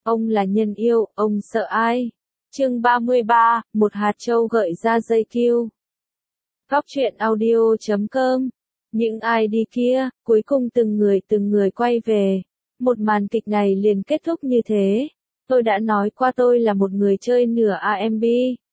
Ông là nhân yêu, ông sợ ai? Chương 33, một hạt châu gợi ra dây cue. Góc truyện audio.com. Những ai đi kia, cuối cùng từng người quay về. Một màn kịch này liền kết thúc như thế. Tôi đã nói qua tôi là một người chơi nửa R&B.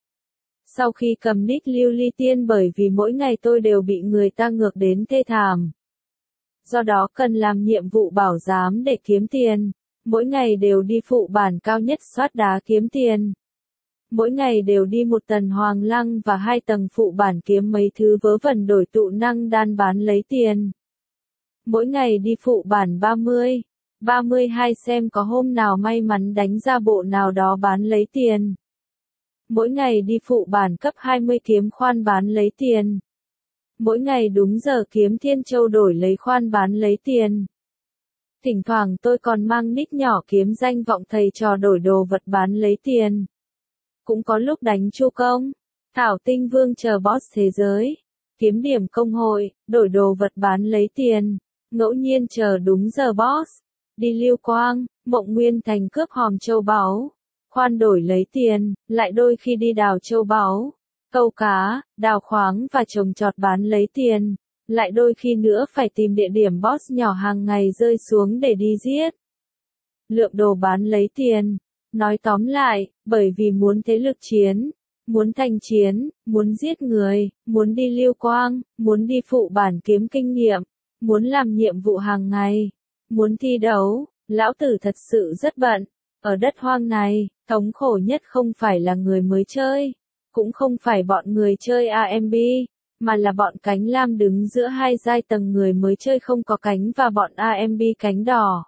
Sau khi cầm nick Lưu Ly Tiên bởi vì mỗi ngày tôi đều bị người ta ngược đến thê thảm. Do đó cần làm nhiệm vụ bảo giám để kiếm tiền. Mỗi ngày đều đi phụ bản cao nhất soát đá kiếm tiền. Mỗi ngày đều đi một tầng hoàng lăng và 2 tầng phụ bản kiếm mấy thứ vớ vẩn đổi tụ năng đan bán lấy tiền. Mỗi ngày đi phụ bản 30, 32 xem có hôm nào may mắn đánh ra bộ nào đó bán lấy tiền. Mỗi ngày đi phụ bản cấp 20 kiếm khoan bán lấy tiền. Mỗi ngày đúng giờ kiếm Thiên Châu đổi lấy khoan bán lấy tiền. Thỉnh thoảng tôi còn mang nick nhỏ kiếm danh vọng thầy trò đổi đồ vật bán lấy tiền. Cũng có lúc đánh chu công, thảo tinh vương chờ boss thế giới, kiếm điểm công hội, đổi đồ vật bán lấy tiền, ngẫu nhiên chờ đúng giờ boss, đi Lưu Quang, Mộng Nguyên Thành cướp hòm châu báu, khoan đổi lấy tiền, lại đôi khi đi đào châu báu, câu cá, đào khoáng và trồng trọt bán lấy tiền. Lại đôi khi nữa phải tìm địa điểm boss nhỏ hàng ngày rơi xuống để đi giết. Lượm đồ bán lấy tiền. Nói tóm lại, bởi vì muốn thế lực chiến, muốn thành chiến, muốn giết người, muốn đi Lưu Quang, muốn đi phụ bản kiếm kinh nghiệm, muốn làm nhiệm vụ hàng ngày, muốn thi đấu, lão tử thật sự rất bận. Ở đất hoang này, thống khổ nhất không phải là người mới chơi, cũng không phải bọn người chơi R&B. Mà là bọn cánh lam đứng giữa hai giai tầng người mới chơi không có cánh và bọn R&B cánh đỏ.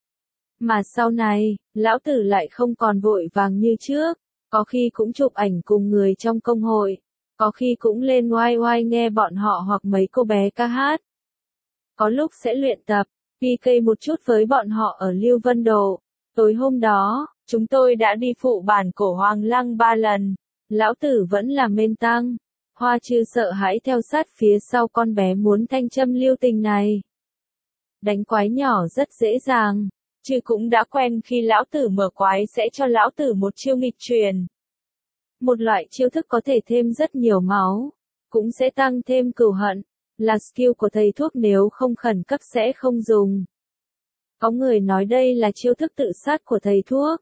Mà sau này, lão tử lại không còn vội vàng như trước, có khi cũng chụp ảnh cùng người trong công hội, có khi cũng lên oai oai nghe bọn họ hoặc mấy cô bé ca hát. Có lúc sẽ luyện tập, PK một chút với bọn họ ở Lưu Vân Độ. Tối hôm đó, chúng tôi đã đi phụ bản cổ Hoàng Lăng 3 lần, lão tử vẫn là main tăng. Hoa Trư sợ hãi theo sát phía sau con bé muốn thanh châm lưu tình này. Đánh quái nhỏ rất dễ dàng, Trư cũng đã quen khi lão tử mở quái sẽ cho lão tử một chiêu nghịch truyền. Một loại chiêu thức có thể thêm rất nhiều máu, cũng sẽ tăng thêm cừu hận, là skill của thầy thuốc nếu không khẩn cấp sẽ không dùng. Có người nói đây là chiêu thức tự sát của thầy thuốc.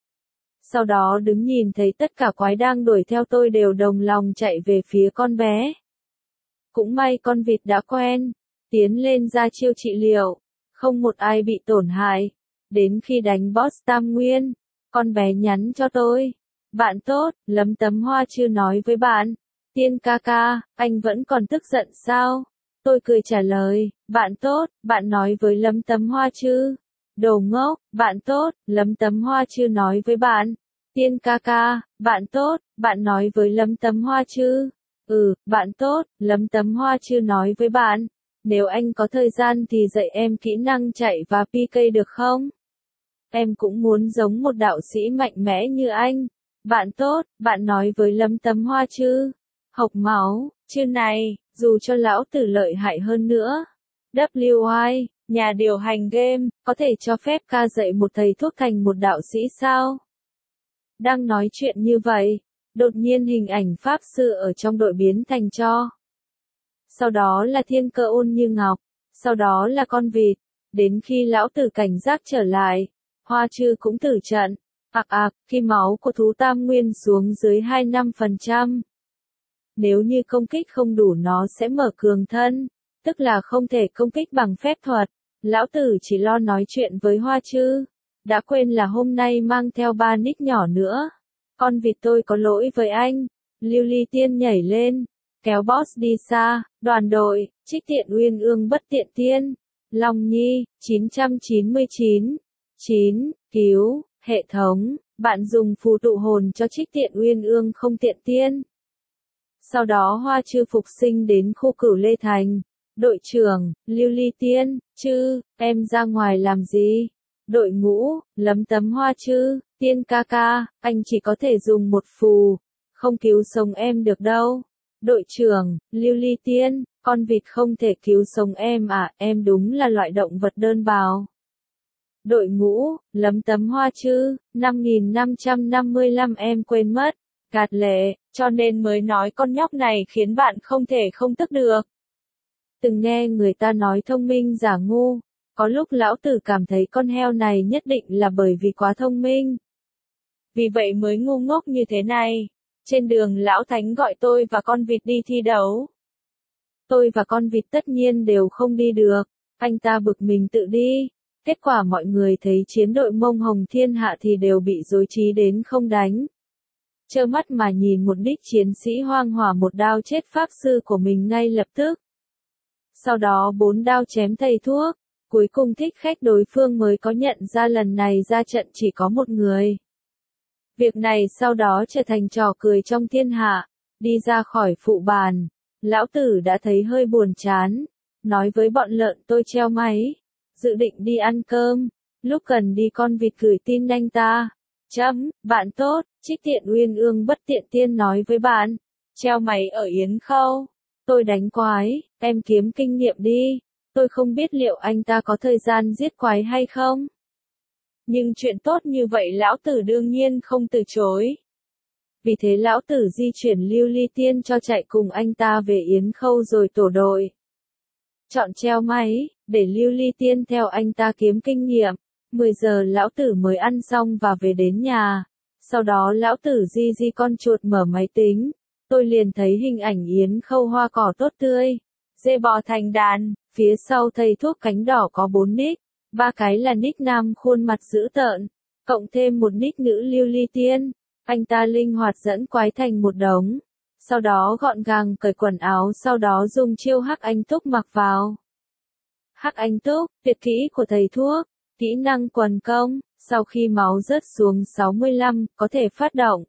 Sau đó đứng nhìn thấy tất cả quái đang đuổi theo tôi đều đồng lòng chạy về phía con bé. Cũng may con vịt đã quen, tiến lên ra chiêu trị liệu, không một ai bị tổn hại. Đến khi đánh boss Tam Nguyên, con bé nhắn cho tôi. Bạn tốt, Lấm Tấm Hoa Trư nói với bạn. Tiên ca ca, anh vẫn còn tức giận sao? Tôi cười trả lời, bạn tốt, bạn nói với Lấm Tấm Hoa Trư. Đồ ngốc, bạn tốt, Lấm Tấm Hoa Trư nói với bạn. Tiên ca ca, bạn tốt, bạn nói với Lấm Tấm Hoa Trư. Bạn tốt, Lấm Tấm Hoa Trư nói với bạn. Nếu anh có thời gian thì dạy em kỹ năng chạy và PK được không? Em cũng muốn giống một đạo sĩ mạnh mẽ như anh. Bạn tốt, bạn nói với Lấm Tấm Hoa Trư. Hộc máu, Trư này, dù cho lão tử lợi hại hơn nữa. WI, nhà điều hành game, có thể cho phép ca dạy một thầy thuốc thành một đạo sĩ sao? Đang nói chuyện như vậy, đột nhiên hình ảnh pháp sư ở trong đội biến thành tro. Sau đó là thiên cơ ôn như ngọc, sau đó là con vịt, đến khi lão tử cảnh giác trở lại, Hoa Trư cũng tử trận, khi máu của thú Tam Nguyên xuống dưới 25%. Nếu như công kích không đủ nó sẽ mở cường thân, tức là không thể công kích bằng phép thuật, lão tử chỉ lo nói chuyện với Hoa Trư. Đã quên là hôm nay mang theo 3 nick nhỏ nữa. Con vịt tôi có lỗi với anh. Lưu Ly Tiên nhảy lên, kéo boss đi xa, đoàn đội, Trích Tiện Uyên Ương bất tiện tiên. Long Nhi, 999. 9, cứu, hệ thống, bạn dùng phù tụ hồn cho Trích Tiện Uyên Ương không tiện tiên. Sau đó Hoa Trư phục sinh đến khu Cửu Lê Thành. Đội trưởng, Lưu Ly Tiên, Trư, em ra ngoài làm gì? Đội ngũ, Lấm Tấm Hoa Trư, Tiên ca ca, anh chỉ có thể dùng một phù, không cứu sống em được đâu. Đội trưởng, Lưu Ly Tiên, con vịt không thể cứu sống em à, em đúng là loại động vật đơn bào. Đội ngũ, lấm tấm hoa chữ, 5555 em quên mất. Gạt lệ, cho nên mới nói con nhóc này khiến bạn không thể không tức được. Từng nghe người ta nói thông minh giả ngu, có lúc lão tử cảm thấy con heo này nhất định là bởi vì quá thông minh. Vì vậy mới ngu ngốc như thế này. Trên đường lão thánh gọi tôi và con vịt đi thi đấu. Tôi và con vịt tất nhiên đều không đi được, anh ta bực mình tự đi. Kết quả mọi người thấy chiến đội Mông Hồng Thiên Hạ thì đều bị rối trí đến không đánh. Trơ mắt mà nhìn một đích chiến sĩ hoang hỏa một đao chết pháp sư của mình ngay lập tức. Sau đó 4 đao chém thầy thuốc, cuối cùng thích khách đối phương mới có nhận ra lần này ra trận chỉ có một người. Việc này sau đó trở thành trò cười trong thiên hạ, đi ra khỏi phụ bàn, lão tử đã thấy hơi buồn chán, nói với bọn lợn tôi treo máy, dự định đi ăn cơm, lúc cần đi con vịt gửi tin anh ta. Bạn tốt, Trích Tiện Uyên Ương bất tiện tiên nói với bạn, treo máy ở Yến Khâu, tôi đánh quái, em kiếm kinh nghiệm đi, tôi không biết liệu anh ta có thời gian giết quái hay không. Nhưng chuyện tốt như vậy lão tử đương nhiên không từ chối. Vì thế lão tử di chuyển Lưu Ly Tiên cho chạy cùng anh ta về Yến Khâu rồi tổ đội. Chọn treo máy, để Lưu Ly Tiên theo anh ta kiếm kinh nghiệm. 10 giờ lão tử mới ăn xong và về đến nhà. Sau đó lão tử di con chuột mở máy tính. Tôi liền thấy hình ảnh Yến Khâu hoa cỏ tốt tươi. Dê bò thành đàn, phía sau thầy thuốc cánh đỏ có 4 nick. 3 cái là nick nam khuôn mặt dữ tợn, cộng thêm một nick nữ Lưu Ly Tiên. Anh ta linh hoạt dẫn quái thành một đống. Sau đó gọn gàng cởi quần áo, sau đó dùng chiêu hắc anh túc mặc vào. Hắc anh túc, tuyệt kỹ của thầy thuốc, kỹ năng quần công, sau khi máu rớt xuống 65, có thể phát động.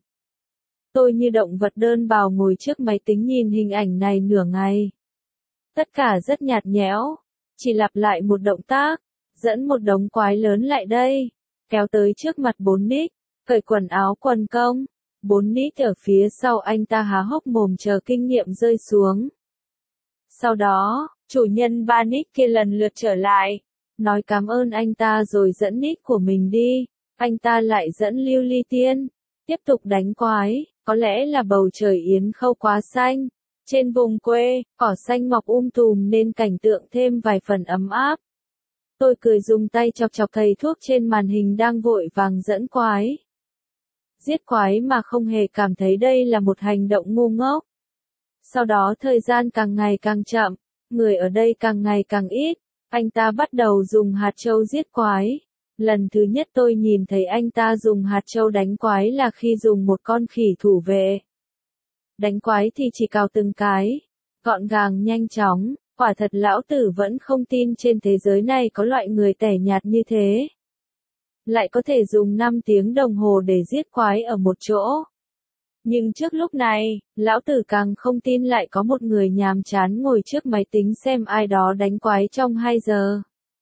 Tôi như động vật đơn bào ngồi trước máy tính nhìn hình ảnh này nửa ngày. Tất cả rất nhạt nhẽo, chỉ lặp lại một động tác, dẫn một đống quái lớn lại đây, kéo tới trước mặt 4 nick, cởi quần áo quần công. 4 nick ở phía sau anh ta há hốc mồm chờ kinh nghiệm rơi xuống. Sau đó, chủ nhân 3 nick kia lần lượt trở lại, nói cảm ơn anh ta rồi dẫn nick của mình đi. Anh ta lại dẫn Lưu Ly Tiên, tiếp tục đánh quái, có lẽ là bầu trời Yến Khâu quá xanh. Trên vùng quê, cỏ xanh mọc tùm nên cảnh tượng thêm vài phần ấm áp. Tôi cười dùng tay chọc chọc thầy thuốc trên màn hình đang vội vàng dẫn quái. Giết quái mà không hề cảm thấy đây là một hành động ngu ngốc. Sau đó thời gian càng ngày càng chậm, người ở đây càng ngày càng ít, anh ta bắt đầu dùng hạt châu giết quái. Lần thứ nhất tôi nhìn thấy anh ta dùng hạt châu đánh quái là khi dùng một con khỉ thủ vệ. Đánh quái thì chỉ cào từng cái, gọn gàng nhanh chóng, quả thật lão tử vẫn không tin trên thế giới này có loại người tẻ nhạt như thế. Lại có thể dùng 5 tiếng đồng hồ để giết quái ở một chỗ. Nhưng trước lúc này, lão tử càng không tin lại có một người nhàm chán ngồi trước máy tính xem ai đó đánh quái trong 2 giờ.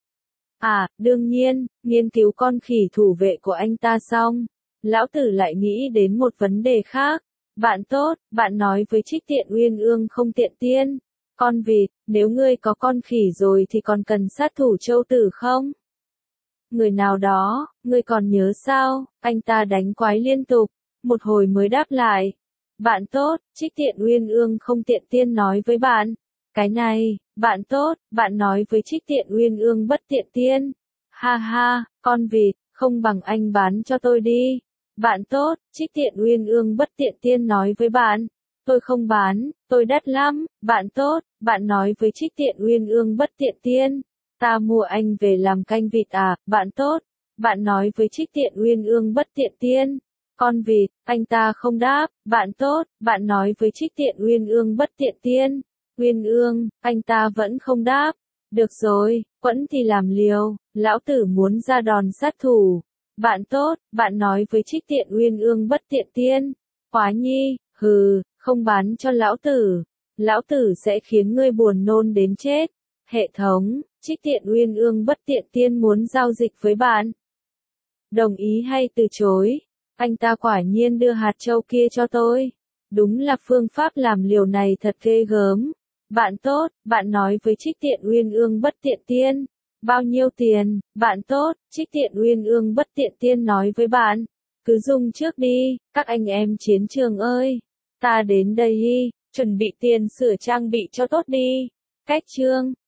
À, đương nhiên, nghiên cứu con khỉ thủ vệ của anh ta xong, lão tử lại nghĩ đến một vấn đề khác. Bạn tốt, bạn nói với Trích Tiện Uyên Ương không tiện tiên. Con vịt, nếu ngươi có con khỉ rồi thì còn cần sát thủ châu tử không? Người nào đó, ngươi còn nhớ sao? Anh ta đánh quái liên tục, một hồi mới đáp lại. Bạn tốt, Trích Tiện Uyên Ương không tiện tiên nói với bạn. Cái này, bạn tốt, bạn nói với Trích Tiện Uyên Ương bất tiện tiên. Ha ha, con vịt, không bằng anh bán cho tôi đi. Bạn tốt, Trích Tiện Uyên Ương bất tiện tiên nói với bạn. Tôi không bán, tôi đắt lắm. Bạn tốt, bạn nói với Trích Tiện Uyên Ương bất tiện tiên. Ta mua anh về làm canh vịt à, bạn tốt. Bạn nói với Trích Tiện Uyên Ương bất tiện tiên. Con vịt, anh ta không đáp. Bạn tốt, bạn nói với Trích Tiện Uyên Ương bất tiện tiên. Uyên Ương, anh ta vẫn không đáp. Được rồi, quẫn thì làm liều, lão tử muốn ra đòn sát thủ. Bạn tốt, bạn nói với Trích Tiện Uyên Ương bất tiện tiên. Hóa nhi, hừ, không bán cho lão tử. Lão tử sẽ khiến ngươi buồn nôn đến chết. Hệ thống, Trích Tiện Uyên Ương bất tiện tiên muốn giao dịch với bạn. Đồng ý hay từ chối? Anh ta quả nhiên đưa hạt châu kia cho tôi. Đúng là phương pháp làm liều này thật ghê gớm. Bạn tốt, bạn nói với Trích Tiện Uyên Ương bất tiện tiên. Bao nhiêu tiền, bạn tốt, Trích Tiện Uyên Ương bất tiện tiên nói với bạn. Cứ dùng trước đi, các anh em chiến trường ơi. Ta đến đây, chuẩn bị tiền sửa trang bị cho tốt đi. Cách chương